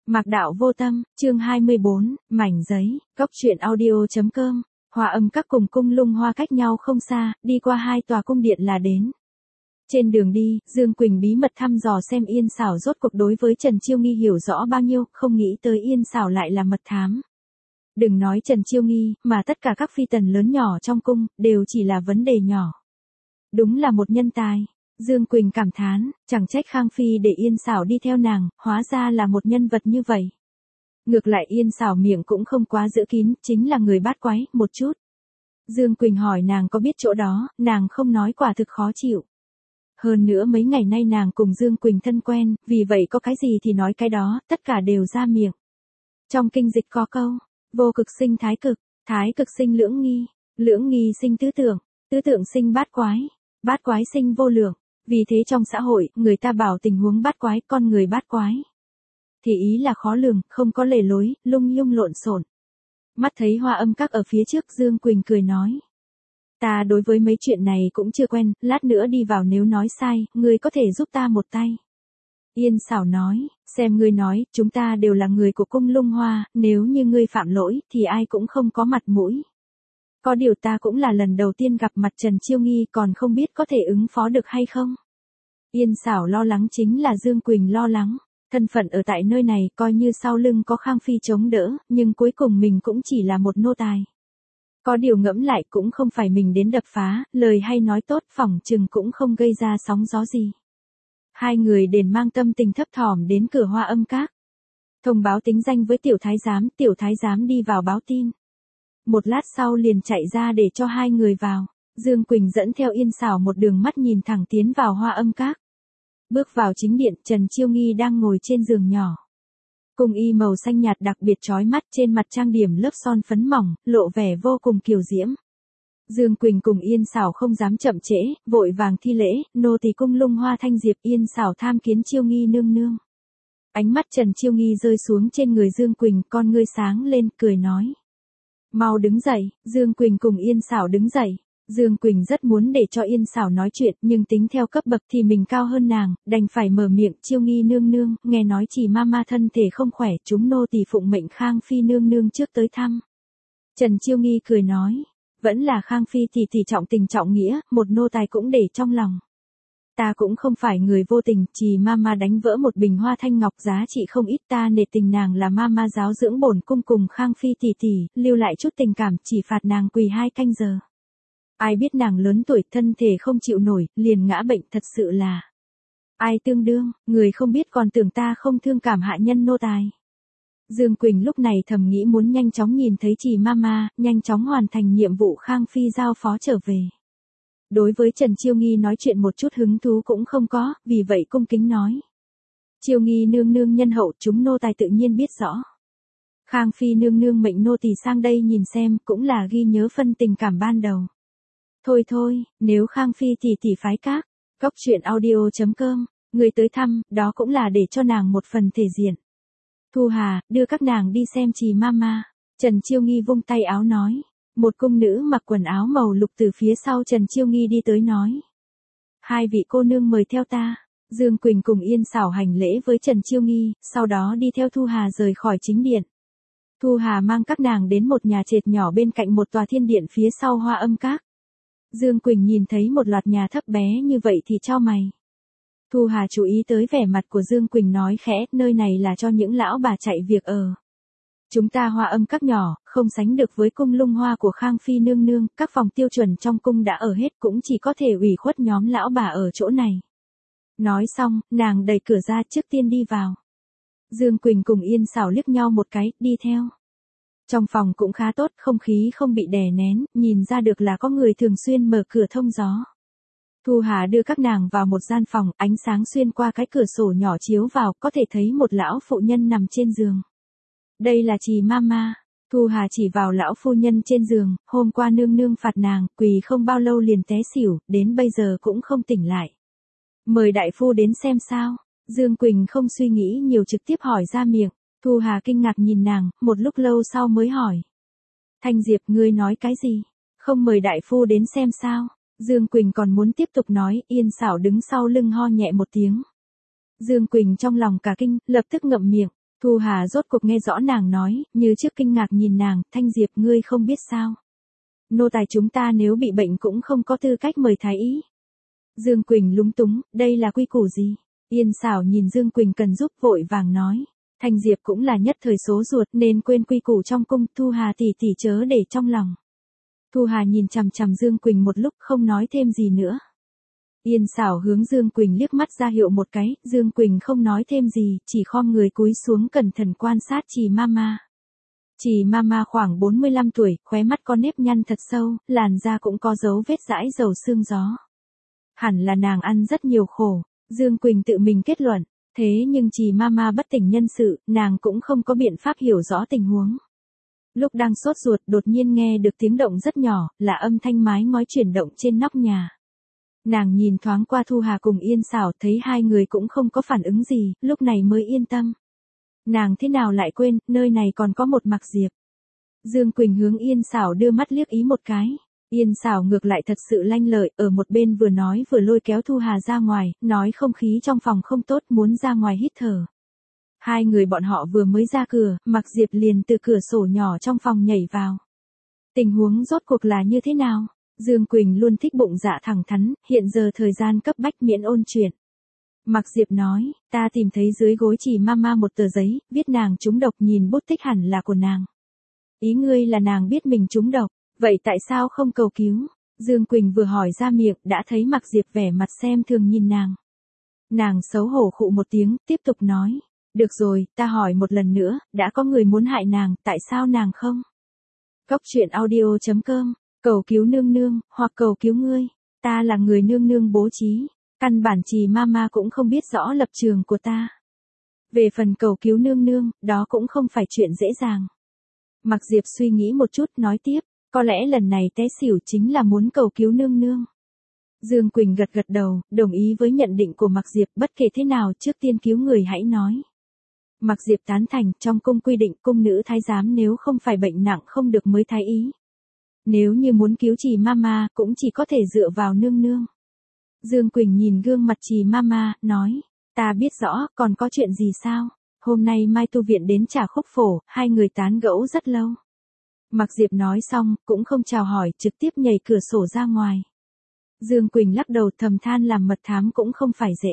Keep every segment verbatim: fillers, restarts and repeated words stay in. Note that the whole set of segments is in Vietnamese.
Mạc Đạo Vô Tâm, chương hai mươi bốn, mảnh giấy, cốc truyện audio.com, Hoa Âm Các cùng Cung Lung Hoa cách nhau không xa, đi qua hai tòa cung điện là đến. Trên đường đi, Dương Quỳnh bí mật thăm dò xem Yên Sảo rốt cuộc đối với Trần Chiêu Nghi hiểu rõ bao nhiêu, không nghĩ tới Yên Sảo lại là mật thám. Đừng nói Trần Chiêu Nghi, mà tất cả các phi tần lớn nhỏ trong cung, đều chỉ là vấn đề nhỏ. Đúng là một nhân tài. Dương Quỳnh cảm thán, chẳng trách Khang Phi để Yên Sảo đi theo nàng, hóa ra là một nhân vật như vậy. Ngược lại Yên Sảo miệng cũng không quá giữ kín, chính là người bát quái, một chút. Dương Quỳnh hỏi nàng có biết chỗ đó, nàng không nói quả thực khó chịu. Hơn nữa mấy ngày nay nàng cùng Dương Quỳnh thân quen, vì vậy có cái gì thì nói cái đó, tất cả đều ra miệng. Trong kinh dịch có câu, vô cực sinh thái cực, thái cực sinh lưỡng nghi, lưỡng nghi sinh tứ tượng, tứ tượng sinh bát quái, bát quái sinh vô lượng. Vì thế trong xã hội, người ta bảo tình huống bát quái, con người bát quái. Thì ý là khó lường, không có lề lối, lung lung lộn xộn. Mắt thấy Hoa Âm Các ở phía trước, Dương Quỳnh cười nói. Ta đối với mấy chuyện này cũng chưa quen, lát nữa đi vào nếu nói sai, ngươi có thể giúp ta một tay. Yên Sảo nói, xem ngươi nói, chúng ta đều là người của Cung Lung Hoa, nếu như ngươi phạm lỗi, thì ai cũng không có mặt mũi. Có điều ta cũng là lần đầu tiên gặp mặt Trần Chiêu Nghi, còn không biết có thể ứng phó được hay không. Yên Sảo lo lắng chính là Dương Quỳnh lo lắng, thân phận ở tại nơi này coi như sau lưng có Khang Phi chống đỡ, nhưng cuối cùng mình cũng chỉ là một nô tài. Có điều ngẫm lại cũng không phải mình đến đập phá, lời hay nói tốt phỏng chừng cũng không gây ra sóng gió gì. Hai người đền mang tâm tình thấp thỏm đến cửa Hoa Âm Các. Thông báo tính danh với tiểu thái giám, tiểu thái giám đi vào báo tin. Một lát sau liền chạy ra để cho hai người vào. Dương Quỳnh dẫn theo Yên Sảo một đường mắt nhìn thẳng tiến vào Hoa Âm Các. Bước vào chính điện, Trần Chiêu Nghi đang ngồi trên giường nhỏ. Cung y màu xanh nhạt đặc biệt chói mắt, trên mặt trang điểm lớp son phấn mỏng, lộ vẻ vô cùng kiều diễm. Dương Quỳnh cùng Yên Sảo không dám chậm trễ, vội vàng thi lễ, nô tỳ Cung Lung Hoa Thanh Diệp. Yên Sảo tham kiến Chiêu Nghi nương nương. Ánh mắt Trần Chiêu Nghi rơi xuống trên người Dương Quỳnh, con ngươi sáng lên, cười nói. Mau đứng dậy. Dương Quỳnh cùng Yên Sảo đứng dậy. Dương Quỳnh rất muốn để cho Yên Sảo nói chuyện, nhưng tính theo cấp bậc thì mình cao hơn nàng, đành phải mở miệng. Chiêu Nghi nương nương, nghe nói chỉ mama thân thể không khỏe, chúng nô tỳ phụng mệnh Khang Phi nương nương trước tới thăm. Trần Chiêu Nghi cười nói, vẫn là Khang Phi thì thì trọng tình trọng nghĩa, một nô tài cũng để trong lòng. Ta cũng không phải người vô tình, chỉ mama đánh vỡ một bình hoa thanh ngọc giá trị không ít, ta nể tình nàng là mama giáo dưỡng bổn cung cùng Khang Phi tỷ tỷ, lưu lại chút tình cảm, chỉ phạt nàng quỳ hai canh giờ. Ai biết nàng lớn tuổi, thân thể không chịu nổi, liền ngã bệnh, thật sự là. Ai tương đương, người không biết còn tưởng ta không thương cảm hạ nhân nô tài. Dương Quỳnh lúc này thầm nghĩ muốn nhanh chóng nhìn thấy chị mama, nhanh chóng hoàn thành nhiệm vụ Khang Phi giao phó trở về. Đối với Trần Chiêu Nghi nói chuyện một chút hứng thú cũng không có, vì vậy cung kính nói. Chiêu Nghi nương nương nhân hậu, chúng nô tài tự nhiên biết rõ. Khang Phi nương nương mệnh nô tỳ sang đây nhìn xem, cũng là ghi nhớ phân tình cảm ban đầu. Thôi thôi, nếu Khang Phi tỷ tỷ phái các, cốc truyện audio.com, người tới thăm, đó cũng là để cho nàng một phần thể diện. Thu Hà, đưa các nàng đi xem chị mama. Trần Chiêu Nghi vung tay áo nói. Một cung nữ mặc quần áo màu lục từ phía sau Trần Chiêu Nghi đi tới nói. Hai vị cô nương mời theo ta. Dương Quỳnh cùng Yên Sảo hành lễ với Trần Chiêu Nghi, sau đó đi theo Thu Hà rời khỏi chính điện. Thu Hà mang các nàng đến một nhà trệt nhỏ bên cạnh một tòa thiên điện phía sau Hoa Âm Các. Dương Quỳnh nhìn thấy một loạt nhà thấp bé như vậy thì chau mày. Thu Hà chú ý tới vẻ mặt của Dương Quỳnh nói khẽ, nơi này là cho những lão bà chạy việc ở. Chúng ta Hoa Âm Các nhỏ, không sánh được với Cung Lung Hoa của Khang Phi nương nương, các phòng tiêu chuẩn trong cung đã ở hết, cũng chỉ có thể ủy khuất nhóm lão bà ở chỗ này. Nói xong, nàng đẩy cửa ra, trước tiên đi vào. Dương Quỳnh cùng Yên Sảo liếc nhau một cái, đi theo. Trong phòng cũng khá tốt, không khí không bị đè nén, nhìn ra được là có người thường xuyên mở cửa thông gió. Thu Hà đưa các nàng vào một gian phòng, ánh sáng xuyên qua cái cửa sổ nhỏ chiếu vào, có thể thấy một lão phụ nhân nằm trên giường. Đây là chị mama. Thu Hà chỉ vào lão phu nhân trên giường, hôm qua nương nương phạt nàng, quỳ không bao lâu liền té xỉu, đến bây giờ cũng không tỉnh lại. Mời đại phu đến xem sao. Dương Quỳnh không suy nghĩ nhiều trực tiếp hỏi ra miệng. Thu Hà kinh ngạc nhìn nàng, một lúc lâu sau mới hỏi. Thanh Diệp, ngươi nói cái gì? Không mời đại phu đến xem sao? Dương Quỳnh còn muốn tiếp tục nói, Yên Sảo đứng sau lưng ho nhẹ một tiếng. Dương Quỳnh trong lòng cả kinh, lập tức ngậm miệng. Thu Hà rốt cuộc nghe rõ nàng nói, như trước kinh ngạc nhìn nàng, Thanh Diệp ngươi không biết sao. Nô tài chúng ta nếu bị bệnh cũng không có tư cách mời thái y. Dương Quỳnh lúng túng, đây là quy củ gì? Yên Xảo nhìn Dương Quỳnh cần giúp vội vàng nói. Thanh Diệp cũng là nhất thời số ruột nên quên quy củ trong cung, Thu Hà tỷ tỷ chớ để trong lòng. Thu Hà nhìn chằm chằm Dương Quỳnh một lúc không nói thêm gì nữa. Yên Xảo hướng Dương Quỳnh liếc mắt ra hiệu một cái, Dương Quỳnh không nói thêm gì, chỉ khom người cúi xuống cẩn thận quan sát Trì Mama. Trì Mama khoảng bốn mươi lăm tuổi, khóe mắt có nếp nhăn thật sâu, làn da cũng có dấu vết dãi dầu sương gió. Hẳn là nàng ăn rất nhiều khổ, Dương Quỳnh tự mình kết luận, thế nhưng Trì Mama bất tỉnh nhân sự, nàng cũng không có biện pháp hiểu rõ tình huống. Lúc đang sốt ruột đột nhiên nghe được tiếng động rất nhỏ, là âm thanh mái ngói chuyển động trên nóc nhà. Nàng nhìn thoáng qua Thu Hà cùng Yên Xảo thấy hai người cũng không có phản ứng gì, lúc này mới yên tâm. Nàng thế nào lại quên, nơi này còn có một Mặc Diệp. Dương Quỳnh hướng Yên Xảo đưa mắt liếc ý một cái. Yên Xảo ngược lại thật sự lanh lợi, ở một bên vừa nói vừa lôi kéo Thu Hà ra ngoài, nói không khí trong phòng không tốt muốn ra ngoài hít thở. Hai người bọn họ vừa mới ra cửa, Mặc Diệp liền từ cửa sổ nhỏ trong phòng nhảy vào. Tình huống rốt cuộc là như thế nào? Dương Quỳnh luôn thích bụng dạ thẳng thắn, hiện giờ thời gian cấp bách miễn ôn chuyện. Mặc Diệp nói, ta tìm thấy dưới gối Trì Mama một tờ giấy, viết nàng trúng độc, nhìn bút tích hẳn là của nàng. Ý ngươi là nàng biết mình trúng độc, vậy tại sao không cầu cứu? Dương Quỳnh vừa hỏi ra miệng đã thấy Mặc Diệp vẻ mặt xem thường nhìn nàng. Nàng xấu hổ khụ một tiếng, tiếp tục nói, được rồi, ta hỏi một lần nữa, đã có người muốn hại nàng, tại sao nàng không? Cốc truyện audio chấm com, cầu cứu nương nương, hoặc cầu cứu ngươi, ta là người nương nương bố trí, căn bản Trì Mama cũng không biết rõ lập trường của ta. Về phần cầu cứu nương nương, đó cũng không phải chuyện dễ dàng. Mặc Diệp suy nghĩ một chút nói tiếp, có lẽ lần này té xỉu chính là muốn cầu cứu nương nương. Dương Quỳnh gật gật đầu, đồng ý với nhận định của Mặc Diệp, bất kể thế nào trước tiên cứu người hãy nói. Mặc Diệp tán thành, trong cung quy định cung nữ thái giám nếu không phải bệnh nặng không được mới thái ý. Nếu như muốn cứu Trì Mama cũng chỉ có thể dựa vào nương nương. Dương Quỳnh nhìn gương mặt Trì Mama, nói, ta biết rõ, còn có chuyện gì sao? Hôm nay Mai Tu Viện đến Trà Khúc Phổ, hai người tán gẫu rất lâu. Mặc Diệp nói xong, cũng không chào hỏi, trực tiếp nhảy cửa sổ ra ngoài. Dương Quỳnh lắc đầu thầm than làm mật thám cũng không phải dễ.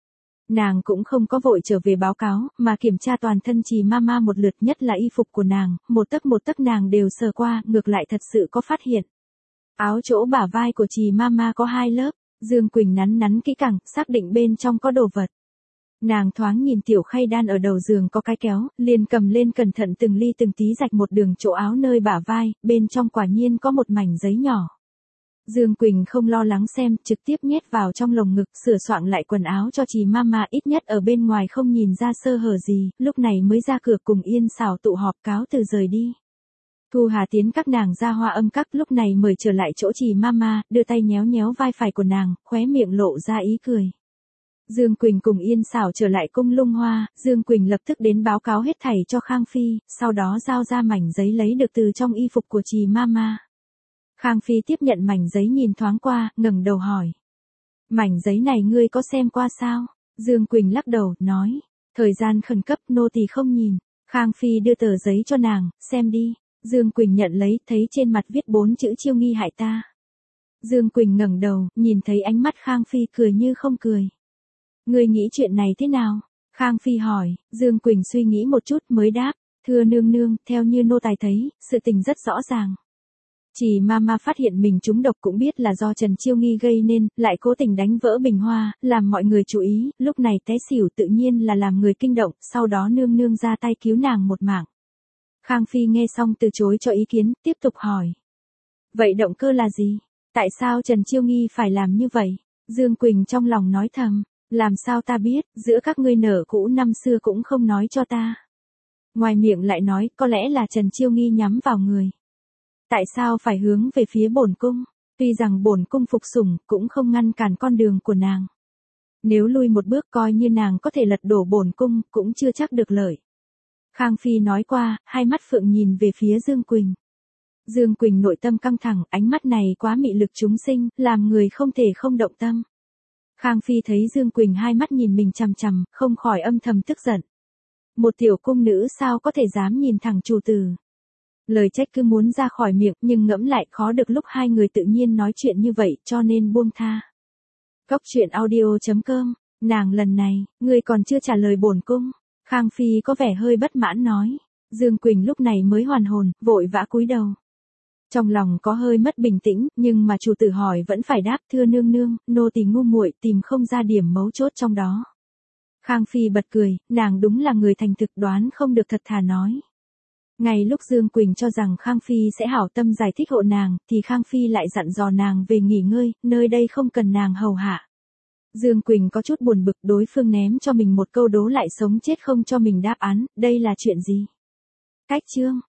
Nàng cũng không có vội trở về báo cáo, mà kiểm tra toàn thân Trì Mama một lượt, nhất là y phục của nàng, một tấc một tấc nàng đều sờ qua, ngược lại thật sự có phát hiện. Áo chỗ bả vai của Trì Mama có hai lớp, Dương Quỳnh nắn nắn kỹ càng, xác định bên trong có đồ vật. Nàng thoáng nhìn tiểu khay đan ở đầu giường có cái kéo, liền cầm lên cẩn thận từng ly từng tí rạch một đường chỗ áo nơi bả vai, bên trong quả nhiên có một mảnh giấy nhỏ. Dương Quỳnh không lo lắng xem, trực tiếp nhét vào trong lồng ngực, sửa soạn lại quần áo cho Trì Mama, ít nhất ở bên ngoài không nhìn ra sơ hở gì, lúc này mới ra cửa cùng Yên Xảo tụ họp cáo từ rời đi. Thu Hà tiến các nàng ra Hoa Âm Các, lúc này mời trở lại chỗ Trì Mama, đưa tay nhéo nhéo vai phải của nàng, khóe miệng lộ ra ý cười. Dương Quỳnh cùng Yên Xảo trở lại cung Lung Hoa, Dương Quỳnh lập tức đến báo cáo hết thảy cho Khang Phi, sau đó giao ra mảnh giấy lấy được từ trong y phục của Trì Mama. Khang Phi tiếp nhận mảnh giấy nhìn thoáng qua, ngẩng đầu hỏi. Mảnh giấy này ngươi có xem qua sao? Dương Quỳnh lắc đầu, nói. Thời gian khẩn cấp nô tỳ không nhìn. Khang Phi đưa tờ giấy cho nàng, xem đi. Dương Quỳnh nhận lấy, thấy trên mặt viết bốn chữ chiêu nghi hại ta. Dương Quỳnh ngẩng đầu, nhìn thấy ánh mắt Khang Phi cười như không cười. Ngươi nghĩ chuyện này thế nào? Khang Phi hỏi, Dương Quỳnh suy nghĩ một chút mới đáp. Thưa nương nương, theo như nô tài thấy, sự tình rất rõ ràng. Trì Mama phát hiện mình trúng độc cũng biết là do Trần Chiêu Nghi gây nên, lại cố tình đánh vỡ bình hoa, làm mọi người chú ý, lúc này té xỉu tự nhiên là làm người kinh động, sau đó nương nương ra tay cứu nàng một mạng. Khang Phi nghe xong từ chối cho ý kiến, tiếp tục hỏi. Vậy động cơ là gì? Tại sao Trần Chiêu Nghi phải làm như vậy? Dương Quỳnh trong lòng nói thầm, làm sao ta biết, giữa các ngươi nở cũ năm xưa cũng không nói cho ta. Ngoài miệng lại nói, có lẽ là Trần Chiêu Nghi nhắm vào người. Tại sao phải hướng về phía bổn cung? Tuy rằng bổn cung phục sủng, cũng không ngăn cản con đường của nàng. Nếu lui một bước coi như nàng có thể lật đổ bổn cung, cũng chưa chắc được lợi. Khang Phi nói qua, hai mắt phượng nhìn về phía Dương Quỳnh. Dương Quỳnh nội tâm căng thẳng, ánh mắt này quá mị lực chúng sinh, làm người không thể không động tâm. Khang Phi thấy Dương Quỳnh hai mắt nhìn mình chằm chằm, không khỏi âm thầm tức giận. Một tiểu cung nữ sao có thể dám nhìn thẳng chủ tử. Lời trách cứ muốn ra khỏi miệng nhưng ngẫm lại khó được lúc hai người tự nhiên nói chuyện như vậy cho nên buông tha. Cốc truyện audio chấm com, nàng lần này, ngươi còn chưa trả lời bổn cung. Khang Phi có vẻ hơi bất mãn nói. Dương Quỳnh lúc này mới hoàn hồn, vội vã cúi đầu. Trong lòng có hơi mất bình tĩnh, nhưng mà chủ tử hỏi vẫn phải đáp, thưa nương nương, nô tỳ ngu muội tìm không ra điểm mấu chốt trong đó. Khang Phi bật cười, nàng đúng là người thành thực, đoán không được thật thà nói. Ngay lúc Dương Quỳnh cho rằng Khang Phi sẽ hảo tâm giải thích hộ nàng, thì Khang Phi lại dặn dò nàng về nghỉ ngơi, nơi đây không cần nàng hầu hạ. Dương Quỳnh có chút buồn bực, đối phương ném cho mình một câu đố lại sống chết không cho mình đáp án, đây là chuyện gì? Cách chương